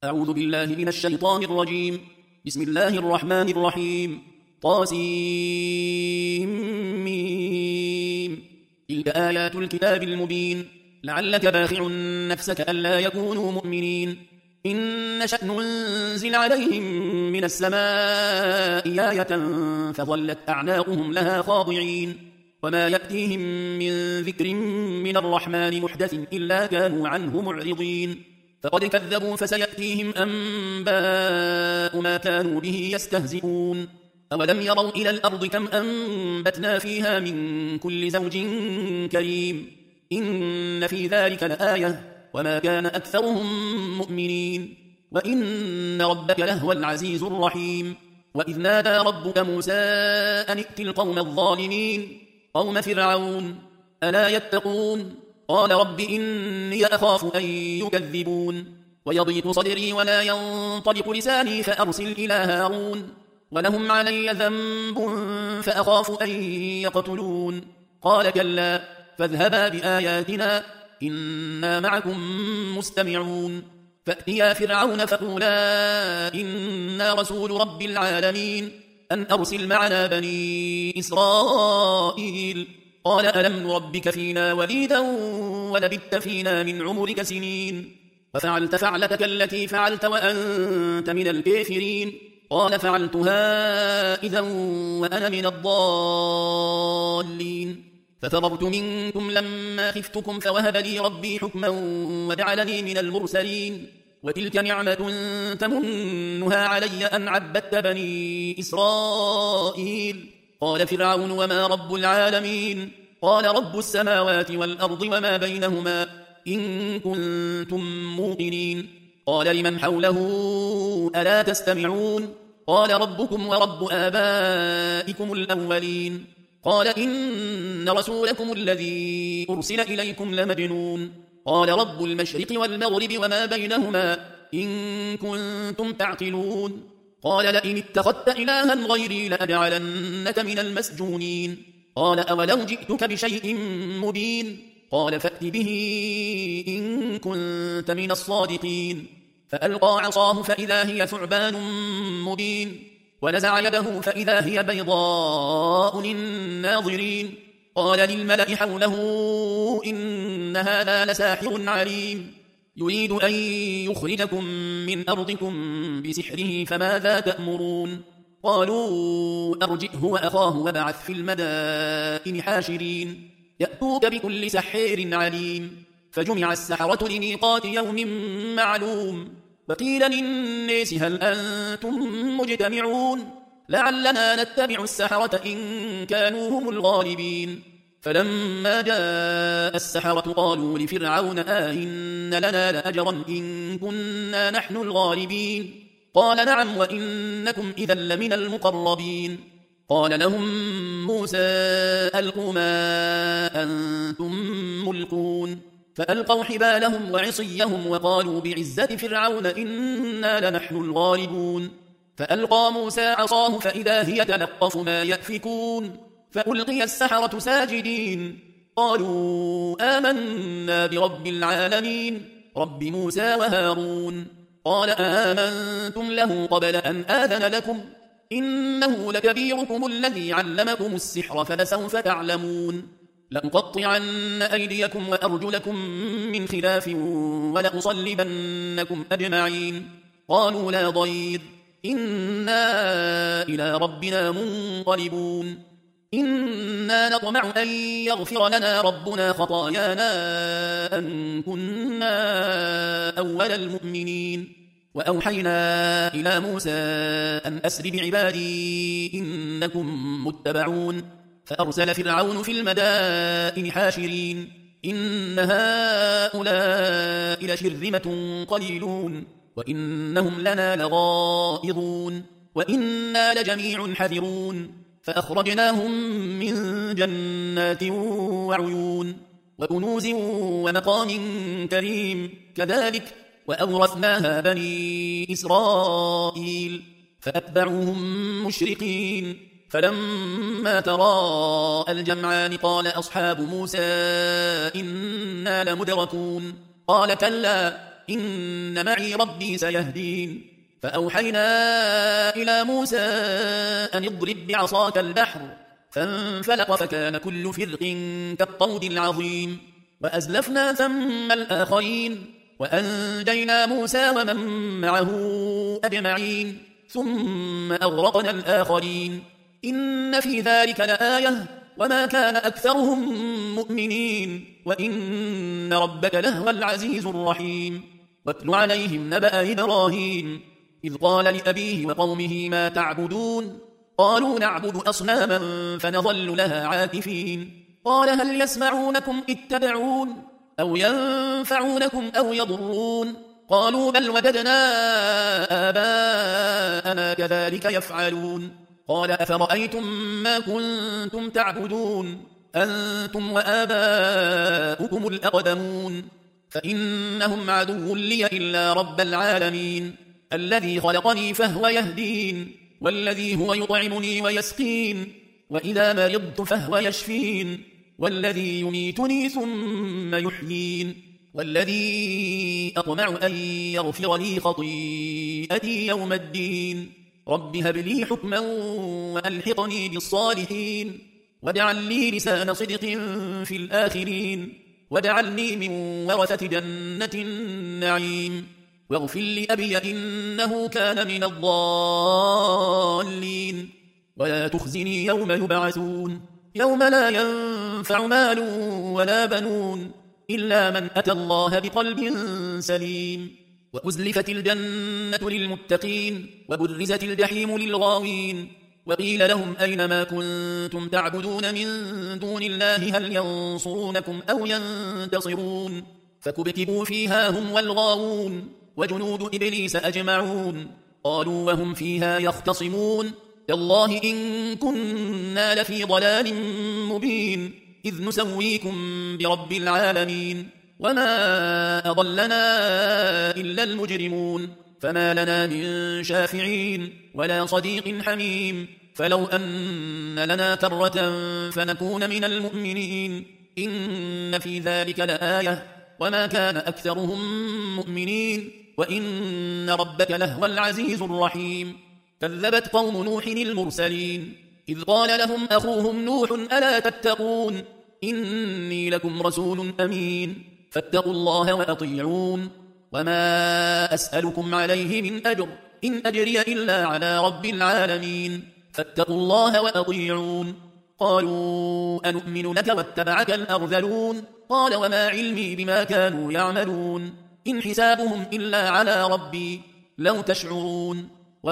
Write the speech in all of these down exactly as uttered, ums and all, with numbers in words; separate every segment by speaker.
Speaker 1: أعوذ بالله من الشيطان الرجيم. بسم الله الرحمن الرحيم. طاسيم. تلك آيات الكتاب المبين. لعلك باخع نفسك ألا يكونوا مؤمنين. إن نشأ ننزل عليهم من السماء آية فظلت أعناقهم لها خاضعين وما يأتيهم من ذكر من الرحمن محدث إلا كانوا عنه معرضين فقد كذبوا فسيأتيهم أنباء ما كانوا به يستهزئون أولم يروا إلى الأرض كم أنبتنا فيها من كل زوج كريم إن في ذلك لآية وما كان أكثرهم مؤمنين وإن ربك لهو العزيز الرحيم وإذ نادى ربك موسى أن ائت القوم الظالمين قوم فرعون ألا يتقون قال رب إني أخاف أن يكذبون ويضيق صدري ولا ينطلق لساني فأرسل إلى هارون ولهم علي ذنب فأخاف أن يقتلون قال كلا فاذهبا بآياتنا إنا معكم مستمعون فأتيا فرعون فقولا إنا رسول رب العالمين أن أرسل معنا بني إسرائيل قال ألم نربك فينا وليدا ولبثت فينا من عمرك سنين وفعلت فعلتك التي فعلت وأنت من الكافرين قال فعلتها إذا وأنا من الضالين ففررت منكم لما خفتكم فوهب لي ربي حكما وجعلني من المرسلين وتلك نعمة تمنها علي أن عبدت بني إسرائيل قال فرعون وما رب العالمين قال رب السماوات والأرض وما بينهما إن كنتم موقنين قال لمن حوله ألا تستمعون قال ربكم ورب آبائكم الأولين قال إن رسولكم الذي أرسل إليكم لمجنون قال رب المشرق والمغرب وما بينهما إن كنتم تعقلون قال لئن اتخذت إلها غيري لأجعلنك من المسجونين قال أولو جئتك بشيء مبين قال فأت به إن كنت من الصادقين فألقى عصاه فإذا هي ثعبان مبين ونزع يده فإذا هي بيضاء للناظرين قال للملأ حوله إن هذا لساحر عليم يريد أن يخرجكم من أرضكم بسحره فماذا تأمرون قالوا أرجئه وأخاه وابعث في المدائن حاشرين يأتوك بكل سحير عليم فجمع السحرة لميقات يوم معلوم فقيل للناس هل أنتم مجتمعون لعلنا نتبع السحرة إن كانوا هم الغالبين فلما جاء السحرة قالوا لفرعون آئن لنا لأجرا إن كنا نحن الغالبين قال نعم وإنكم إذا لمن المقربين قال لهم موسى ألقوا ما أنتم ملقون فألقوا حبالهم وعصيهم وقالوا بعزة فرعون إنا لنحن الغالبون فألقى موسى عصاه فإذا هي تلقف ما يأفكون فألقي السحرة ساجدين قالوا آمنا برب العالمين رب موسى وهارون قال آمنتم له قبل أن آذن لكم إنه لكبيركم الذي علمكم السحر فلسوف تعلمون لأقطعن أيديكم وأرجلكم من خلاف ولأصلبنكم أجمعين قالوا لا ضير إنا إلى ربنا منقلبون إنا نطمع أن يغفر لنا ربنا خطايانا أن كنا أول المؤمنين وأوحينا إلى موسى أن أسر بعبادي إنكم متبعون فأرسل فرعون في المدائن حاشرين إن هؤلاء لشرذمة قليلون وإنهم لنا لغائظون وإنا لجميع حذرون فأخرجناهم من جنات وعيون وكنوز ومقام كريم كذلك وأورثناها بني إسرائيل فأتبعوهم مشرقين فلما تراءى الجمعان قال أصحاب موسى إنا لمدركون قال كلا إن معي ربي سيهدين فأوحينا إلى موسى أن اضرب بعصاك البحر فانفلق فكان كل فرق كالطود العظيم وأزلفنا ثم الآخرين وأنجينا موسى ومن معه أجمعين ثم أغرقنا الآخرين إن في ذلك لآية وما كان أكثرهم مؤمنين وإن ربك لهو العزيز الرحيم واتل عليهم نبأ إبراهيم إذ قال لأبيه وقومه ما تعبدون قالوا نعبد أصناما فنظل لها عاكفين قال هل يسمعونكم إذ تدعون أو ينفعونكم أو يضرون قالوا بل وجدنا آباءنا كذلك يفعلون قال أفرأيتم ما كنتم تعبدون أنتم وآباؤكم الأقدمون فإنهم عدو لي إلا رب العالمين الذي خلقني فهو يهدين والذي هو يطعمني ويسقين وإذا مرضت فهو يشفين والذي يميتني ثم يحيين والذي أطمع أن يغفر لي خطيئتي يوم الدين رب هب لي حكما وألحقني بالصالحين واجعل لي لسان صدق في الآخرين واجعلني من ورثة جنة النعيم واغفر لأبي إنه كان من الضالين ولا تخزني يوم يبعثون يوم لا ينفع مال ولا بنون إلا من أتى الله بقلب سليم وأزلفت الجنة للمتقين وبرزت الجحيم للغاوين وقيل لهم أين ما كنتم تعبدون من دون الله هل ينصرونكم أو ينتصرون فكبكبوا فيها هم والغاوون وجنود إبليس أجمعون قالوا وهم فيها يختصمون تالله إن كنا لفي ضلال مبين إذ نسويكم برب العالمين وما أضلنا إلا المجرمون فما لنا من شافعين ولا صديق حميم فلو أن لنا كرة فنكون من المؤمنين إن في ذلك لآية وما كان أكثرهم مؤمنين وإن ربك لهو العزيز الرحيم كذبت قوم نوح المرسلين إذ قال لهم أخوهم نوح ألا تتقون إني لكم رسول أمين فاتقوا الله وأطيعون وما أسألكم عليه من أجر إن أجري إلا على رب العالمين فاتقوا الله وأطيعون قالوا أنؤمن لك واتبعك الأرذلون قال وما علمي بما كانوا يعملون إن حسابهم إلا على ربي لو تشعرون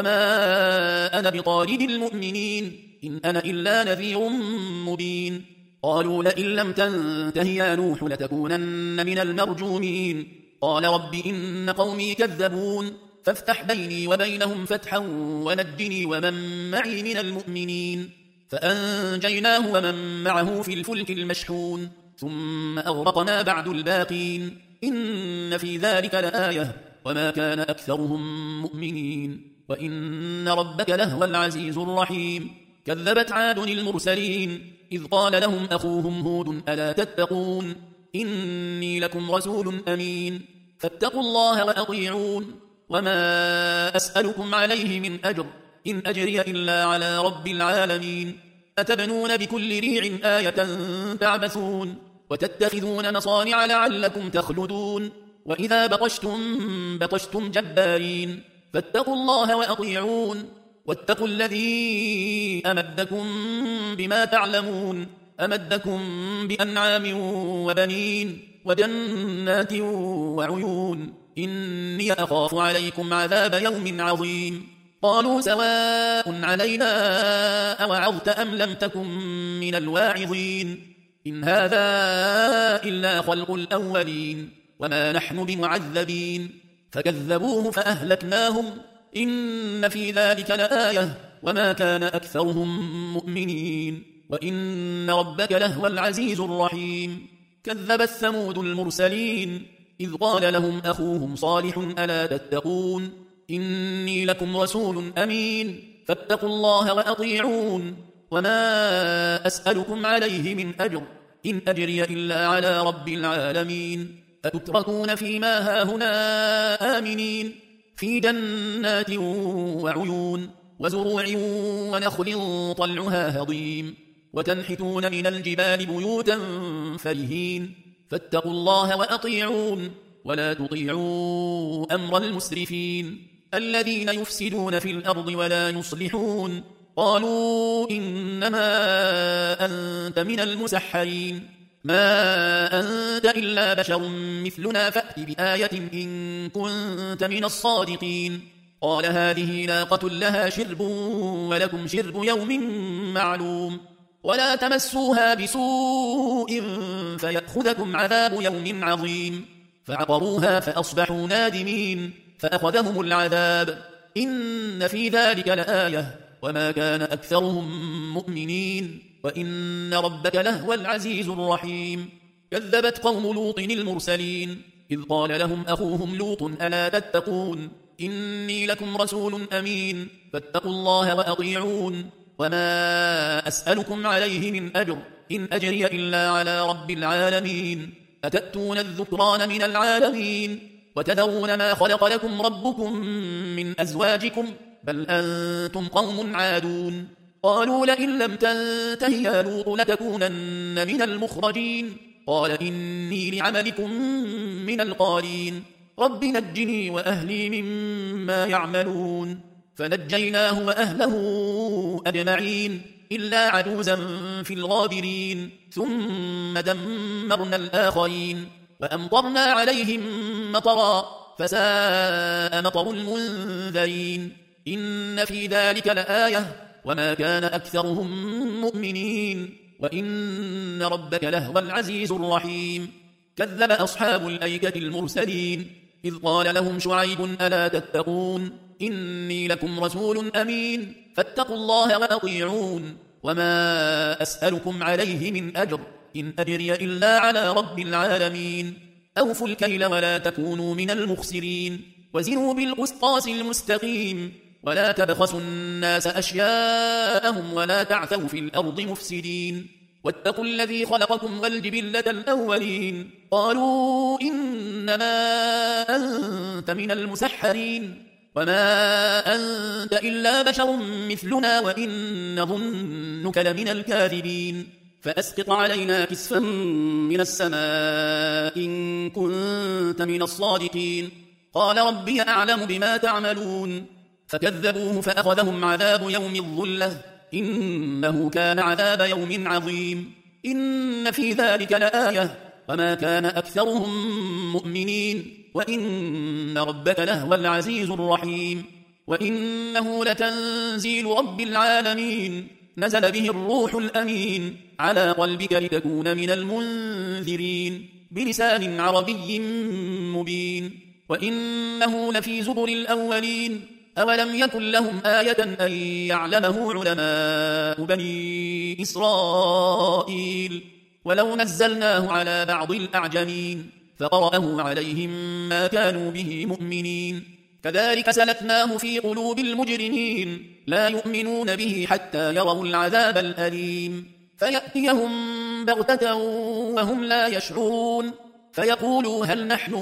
Speaker 1: وما أنا بطارد المؤمنين إن أنا إلا نذير مبين قالوا لئن لم تنته يا نوح لتكونن من المرجومين قال رب إن قومي كذبون فافتح بيني وبينهم فتحا ونجني ومن معي من المؤمنين فأنجيناه ومن معه في الفلك المشحون ثم أغرقنا بعد الباقين إن في ذلك لآية وما كان أكثرهم مؤمنين وإن ربك لهو العزيز الرحيم كذبت عاد المرسلين إذ قال لهم أخوهم هود ألا تتقون إني لكم رسول أمين فاتقوا الله وأطيعون وما أسألكم عليه من أجر إن أجري إلا على رب العالمين أتبنون بكل ريع آية تعبثون وتتخذون مصانع لعلكم تخلدون وإذا بطشتم بطشتم جبارين فاتقوا الله وأطيعون واتقوا الذي أمدكم بما تعلمون أمدكم بأنعام وبنين وجنات وعيون إني أخاف عليكم عذاب يوم عظيم قالوا سواء علينا أوعظت أم لم تكن من الواعظين إن هذا إلا خلق الأولين وما نحن بمعذبين فكذبوه فأهلكناهم إن في ذلك لآية وما كان أكثرهم مؤمنين وإن ربك لهو العزيز الرحيم كذبت ثمود المرسلين إذ قال لهم أخوهم صالح ألا تتقون إني لكم رسول أمين فاتقوا الله وأطيعون وما أسألكم عليه من أجر إن أجري إلا على رب العالمين أتتركون فيما هاهنا آمنين في جنات وعيون وزروع ونخل طلعها هضيم وتنحتون من الجبال بيوتا فرهين فاتقوا الله وأطيعون ولا تطيعوا أمر المسرفين الذين يفسدون في الأرض ولا يصلحون قالوا إنما أنت من المسحرين ما أنت إلا بشر مثلنا فأت بآية إن كنت من الصادقين قال هذه ناقة لها شرب ولكم شرب يوم معلوم ولا تمسوها بسوء فيأخذكم عذاب يوم عظيم فعقروها فأصبحوا نادمين فأخذهم العذاب إن في ذلك لآية وما كان أكثرهم مؤمنين وإن ربك لهو العزيز الرحيم كذبت قوم لوط المرسلين إذ قال لهم أخوهم لوط ألا تتقون إني لكم رسول أمين فاتقوا الله وأطيعون وما أسألكم عليه من أجر إن أجري إلا على رب العالمين أتأتون الذكران من العالمين وتذرون ما خلق لكم ربكم من أزواجكم بل أنتم قوم عادون قالوا لئن لم تنته يا لوط لتكونن من المخرجين قال إني لعملكم من القالين رب نجني وأهلي مما يعملون فنجيناه وأهله أجمعين إلا عجوزا في الغابرين ثم دمرنا الآخرين وأمطرنا عليهم مطرا فساء مطر المنذرين إن في ذلك لآية وما كان أكثرهم مؤمنين وإن ربك لهو العزيز الرحيم كذب أصحاب الأيكة المرسلين إذ قال لهم شعيب ألا تتقون إني لكم رسول أمين فاتقوا الله وأطيعون وما أسألكم عليه من أجر إن أجري إلا على رب العالمين أوفوا الكيل ولا تكونوا من المخسرين وزنوا بالقسطاس المستقيم ولا تبخسوا الناس أشياءهم ولا تعثوا في الأرض مفسدين واتقوا الذي خلقكم والجبلة الأولين قالوا إنما أنت من المسحرين وما أنت إلا بشر مثلنا وإن نظنك لمن الكاذبين فأسقط علينا كسفا من السماء إن كنت من الصادقين قال ربي أعلم بما تعملون فكذبوه فأخذهم عذاب يوم الظلة إنه كان عذاب يوم عظيم إن في ذلك لآية وما كان أكثرهم مؤمنين وإن ربك لهو العزيز الرحيم وإنه لتنزيل رب العالمين نزل به الروح الأمين على قلبك لتكون من المنذرين بلسان عربي مبين وإنه لفي زبر الأولين أولم يكن لهم آية أن يعلمه علماء بني إسرائيل ولو نزلناه على بعض الأعجمين فقرأه عليهم ما كانوا به مؤمنين كذلك سلكناه في قلوب المجرمين لا يؤمنون به حتى يروا العذاب الأليم فيأتيهم بغتة وهم لا يشعرون فيقولوا هل نحن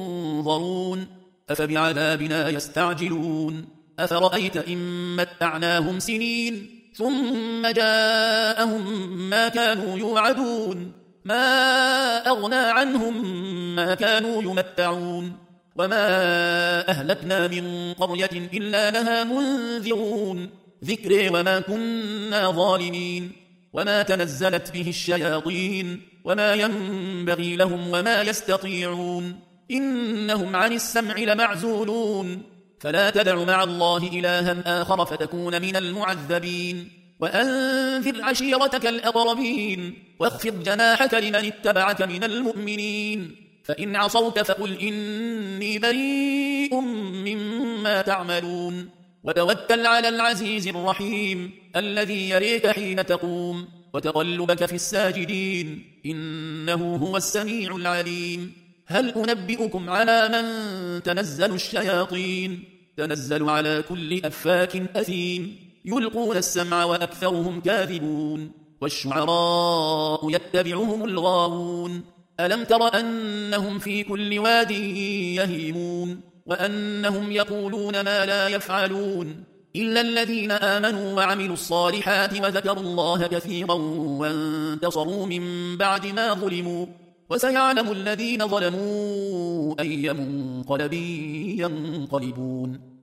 Speaker 1: منظرون أفبعذابنا يستعجلون أفرأيت إن متعناهم سنين ثم جاءهم ما كانوا يوعدون ما أغنى عنهم ما كانوا يمتعون وما أهلكنا من قرية إلا لها منذرون ذكر وما كنا ظالمين وما تنزلت به الشياطين وما ينبغي لهم وما يستطيعون إنهم عن السمع لمعزولون فلا تدع مع الله إلها آخر فتكون من المعذبين وأنذر عشيرتك الأقربين واخفض جناحك لمن اتبعك من المؤمنين فإن عصوك فقل إني بريء مما تعملون وتوكل على العزيز الرحيم الذي يريك حين تقوم وتقلبك في الساجدين إنه هو السميع العليم هل أنبئكم على من تنزل الشياطين تنزل على كل أفاك أثيم يلقون السمع وأكثرهم كاذبون والشعراء يتبعهم الغاوون ألم تر أنهم في كل واد يهيمون وأنهم يقولون ما لا يفعلون إلا الذين آمنوا وعملوا الصالحات وذكروا الله كثيرا وانتصروا من بعد ما ظلموا وسيعلم الذين ظلموا أي منقلب ينقلبون